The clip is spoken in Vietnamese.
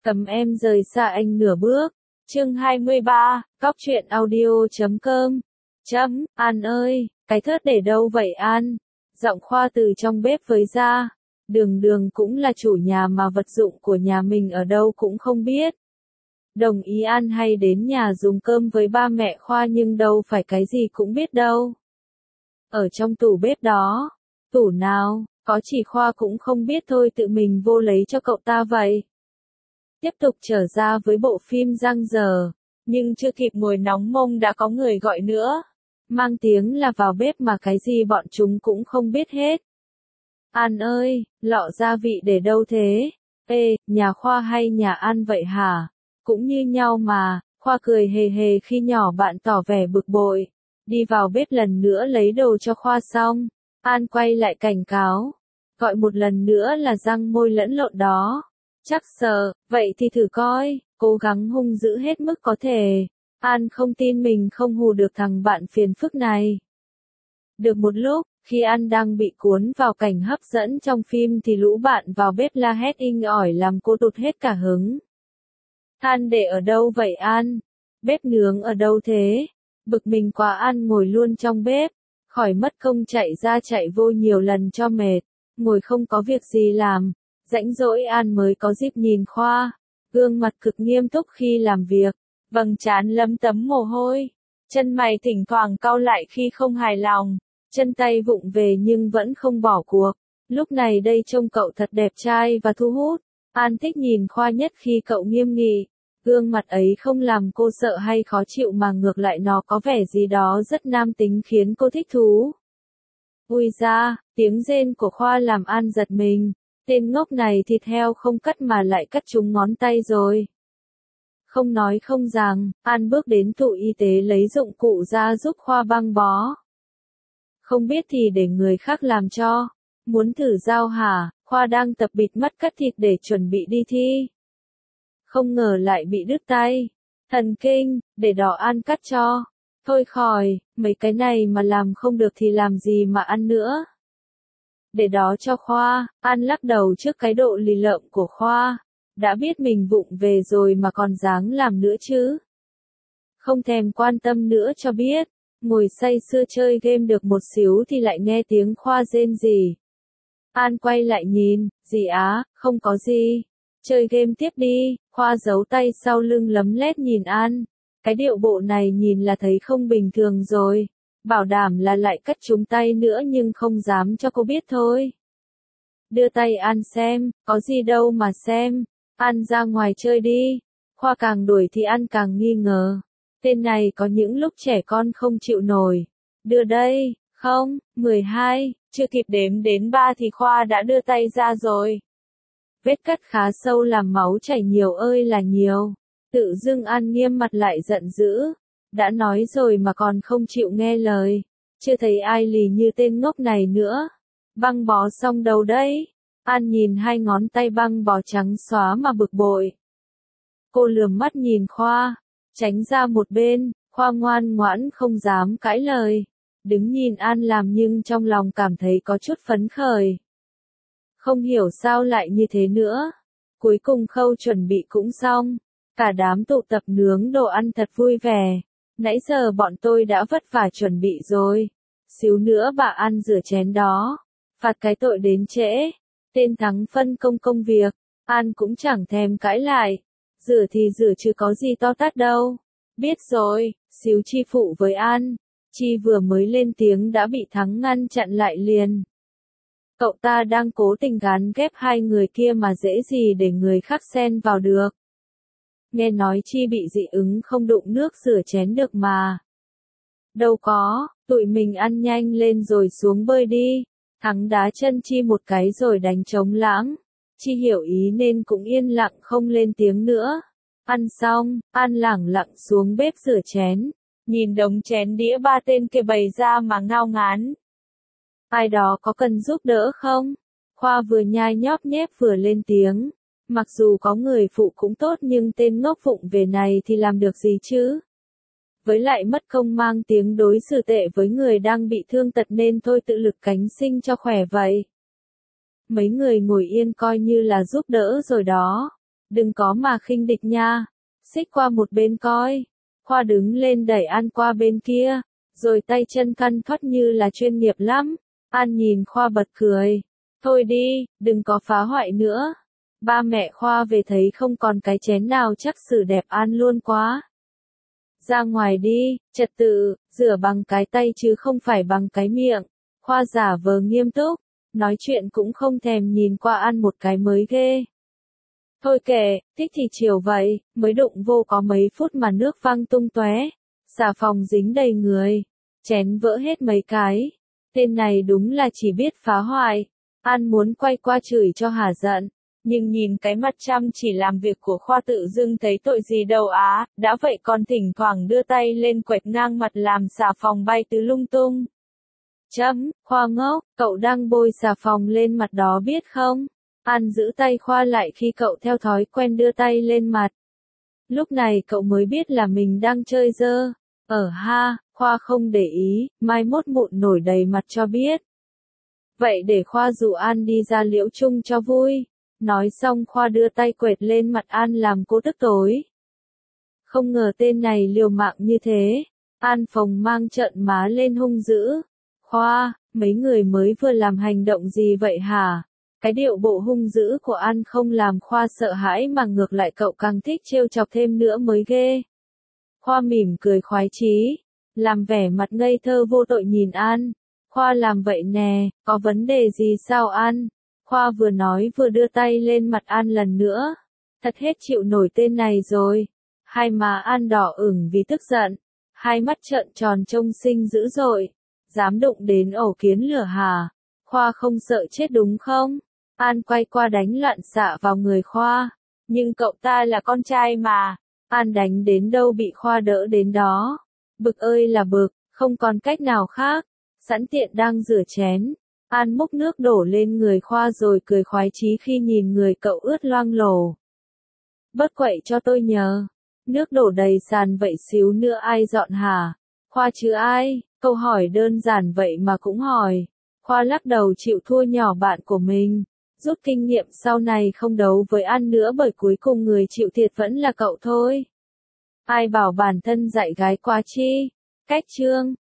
Cấm em rời xa anh nửa bước. Chương 23, Cóc truyện audio.com. An ơi, cái thớt để đâu vậy An? Giọng Khoa từ trong bếp với ra. Đường Đường cũng là chủ nhà mà vật dụng của nhà mình ở đâu cũng không biết. Đồng ý An hay đến nhà dùng cơm với ba mẹ Khoa nhưng đâu phải cái gì cũng biết đâu. Ở trong tủ bếp đó. Tủ nào, có chỉ Khoa cũng không biết thôi, tự mình vô lấy cho cậu ta vậy. Tiếp tục trở ra với bộ phim giang dở, nhưng chưa kịp ngồi nóng mông đã có người gọi nữa. Mang tiếng là vào bếp mà cái gì bọn chúng cũng không biết hết. An ơi, lọ gia vị để đâu thế? Ê, nhà Khoa hay nhà An vậy hả? Cũng như nhau mà, Khoa cười hề hề khi nhỏ bạn tỏ vẻ bực bội. Đi vào bếp lần nữa lấy đồ cho Khoa xong, An quay lại cảnh cáo. Gọi một lần nữa là răng môi lẫn lộn đó. Chắc sợ, vậy thì thử coi, cố gắng hung dữ hết mức có thể. An không tin mình không hù được thằng bạn phiền phức này. Được một lúc, khi An đang bị cuốn vào cảnh hấp dẫn trong phim thì lũ bạn vào bếp la hét inh ỏi làm cô tụt hết cả hứng. Than để ở đâu vậy An? Bếp nướng ở đâu thế? Bực mình quá An ngồi luôn trong bếp, khỏi mất công chạy ra chạy vô nhiều lần cho mệt, ngồi không có việc gì làm. Rãnh rỗi An mới có dịp nhìn Khoa, gương mặt cực nghiêm túc khi làm việc, vầng trán lấm tấm mồ hôi, chân mày thỉnh thoảng cau lại khi không hài lòng, chân tay vụng về nhưng vẫn không bỏ cuộc. Lúc này đây trông cậu thật đẹp trai và thu hút, An thích nhìn Khoa nhất khi cậu nghiêm nghị, gương mặt ấy không làm cô sợ hay khó chịu mà ngược lại nó có vẻ gì đó rất nam tính khiến cô thích thú. Ui da, tiếng rên của Khoa làm An giật mình. Tên ngốc này thịt heo không cắt mà lại cắt trúng ngón tay rồi. Không nói không rằng, An bước đến tủ y tế lấy dụng cụ ra giúp Khoa băng bó. Không biết thì để người khác làm cho. Muốn thử dao hả? Khoa đang tập bịt mắt cắt thịt để chuẩn bị đi thi. Không ngờ lại bị đứt tay. Thần kinh, để đó An cắt cho. Thôi khỏi, mấy cái này mà làm không được thì làm gì mà ăn nữa. Để đó cho Khoa, An lắc đầu trước cái độ lì lợm của Khoa. Đã biết mình vụng về rồi mà còn dáng làm nữa chứ. Không thèm quan tâm nữa cho biết. Ngồi say sưa chơi game được một xíu thì lại nghe tiếng Khoa rên rỉ. An quay lại nhìn, gì á, không có gì. Chơi game tiếp đi, Khoa giấu tay sau lưng lấm lét nhìn An. Cái điệu bộ này nhìn là thấy không bình thường rồi. Bảo đảm là lại cắt trúng tay nữa nhưng không dám cho cô biết thôi. Đưa tay An xem, có gì đâu mà xem. An ra ngoài chơi đi. Khoa càng đuổi thì An càng nghi ngờ. Tên này có những lúc trẻ con không chịu nổi. Đưa đây, không, 12, chưa kịp đếm đến 3 thì Khoa đã đưa tay ra rồi. Vết cắt khá sâu làm máu chảy nhiều ơi là nhiều. Tự dưng An nghiêm mặt lại giận dữ. Đã nói rồi mà còn không chịu nghe lời. Chưa thấy ai lì như tên ngốc này nữa. Băng bó xong đâu đấy? An nhìn hai ngón tay băng bó trắng xóa mà bực bội. Cô lườm mắt nhìn Khoa. Tránh ra một bên, Khoa ngoan ngoãn không dám cãi lời. Đứng nhìn An làm nhưng trong lòng cảm thấy có chút phấn khởi. Không hiểu sao lại như thế nữa. Cuối cùng khâu chuẩn bị cũng xong. Cả đám tụ tập nướng đồ ăn thật vui vẻ. Nãy giờ bọn tôi đã vất vả chuẩn bị rồi. Xíu nữa bà An rửa chén đó. Phạt cái tội đến trễ. Tên thắng phân công công việc. An cũng chẳng thèm cãi lại. Rửa thì rửa chứ có gì to tát đâu. Biết rồi, xíu Chi phụ với An. Chi vừa mới lên tiếng đã bị Thắng ngăn chặn lại liền. Cậu ta đang cố tình gán ghép hai người kia mà dễ gì để người khác xen vào được. Nghe nói Chi bị dị ứng không đụng nước rửa chén được mà. Đâu có, tụi mình ăn nhanh lên rồi xuống bơi đi. Thắng đá chân Chi một cái rồi đánh trống lãng. Chi hiểu ý nên cũng yên lặng không lên tiếng nữa. Ăn xong, An lẳng lặng xuống bếp rửa chén. Nhìn đống chén đĩa ba tên kia bày ra mà ngao ngán. Ai đó có cần giúp đỡ không? Khoa vừa nhai nhóp nhép vừa lên tiếng. Mặc dù có người phụ cũng tốt nhưng tên ngốc vụng về này thì làm được gì chứ? Với lại mất công mang tiếng đối xử tệ với người đang bị thương tật nên thôi tự lực cánh sinh cho khỏe vậy. Mấy người ngồi yên coi như là giúp đỡ rồi đó. đừng có mà khinh địch nha. Xích qua một bên coi. Khoa đứng lên đẩy An qua bên kia, rồi tay chân căn thoắt như là chuyên nghiệp lắm. An nhìn Khoa bật cười. Thôi đi, đừng có phá hoại nữa. Ba mẹ Khoa về thấy không còn cái chén nào chắc xử đẹp An luôn quá. Ra ngoài đi, trật tự, rửa bằng cái tay chứ không phải bằng cái miệng. Khoa giả vờ nghiêm túc, nói chuyện cũng không thèm nhìn qua An một cái mới ghê. Thôi kệ, thích thì chiều vậy, mới đụng vô có mấy phút mà nước văng tung tóe, xà phòng dính đầy người, chén vỡ hết mấy cái. Tên này đúng là chỉ biết phá hoại. An muốn quay qua chửi cho hả giận, nhưng nhìn cái mặt chăm chỉ làm việc của Khoa tự dưng thấy tội gì đâu á, đã vậy còn thỉnh thoảng đưa tay lên quẹt ngang mặt làm xà phòng bay tứ lung tung. Khoa ngốc, cậu đang bôi xà phòng lên mặt đó biết không? An giữ tay Khoa lại khi cậu theo thói quen đưa tay lên mặt. Lúc này cậu mới biết là mình đang chơi dơ. Ha, Khoa không để ý, mai mốt mụn nổi đầy mặt cho biết. Vậy để Khoa rủ An đi ra Liễu Trung cho vui. Nói xong Khoa đưa tay quệt lên mặt An làm cô tức tối. Không ngờ tên này liều mạng như thế. An phồng mang trợn má lên hung dữ. Khoa, mấy người mới vừa làm hành động gì vậy hả? Cái điệu bộ hung dữ của An không làm Khoa sợ hãi mà ngược lại cậu càng thích trêu chọc thêm nữa mới ghê. Khoa mỉm cười khoái chí, làm vẻ mặt ngây thơ vô tội nhìn An. Khoa làm vậy nè, có vấn đề gì sao An? Khoa vừa nói vừa đưa tay lên mặt An lần nữa. Thật hết chịu nổi tên này rồi. Hai má An đỏ ửng vì tức giận. Hai mắt trợn tròn trông xinh dữ dội. Dám đụng đến ổ kiến lửa hả? Khoa không sợ chết đúng không? An quay qua đánh loạn xạ vào người Khoa. Nhưng cậu ta là con trai mà. An đánh đến đâu bị Khoa đỡ đến đó. Bực ơi là bực, không còn cách nào khác. Sẵn tiện đang rửa chén. An múc nước đổ lên người Khoa rồi cười khoái chí khi nhìn người cậu ướt loang lổ. Bớt quậy cho tôi nhờ. Nước đổ đầy sàn vậy xíu nữa ai dọn hả? Khoa chứ ai? Câu hỏi đơn giản vậy mà cũng hỏi. Khoa lắc đầu chịu thua nhỏ bạn của mình. Rút kinh nghiệm sau này không đấu với An nữa bởi cuối cùng người chịu thiệt vẫn là cậu thôi. Ai bảo bản thân dạy gái quá chi? Cách chương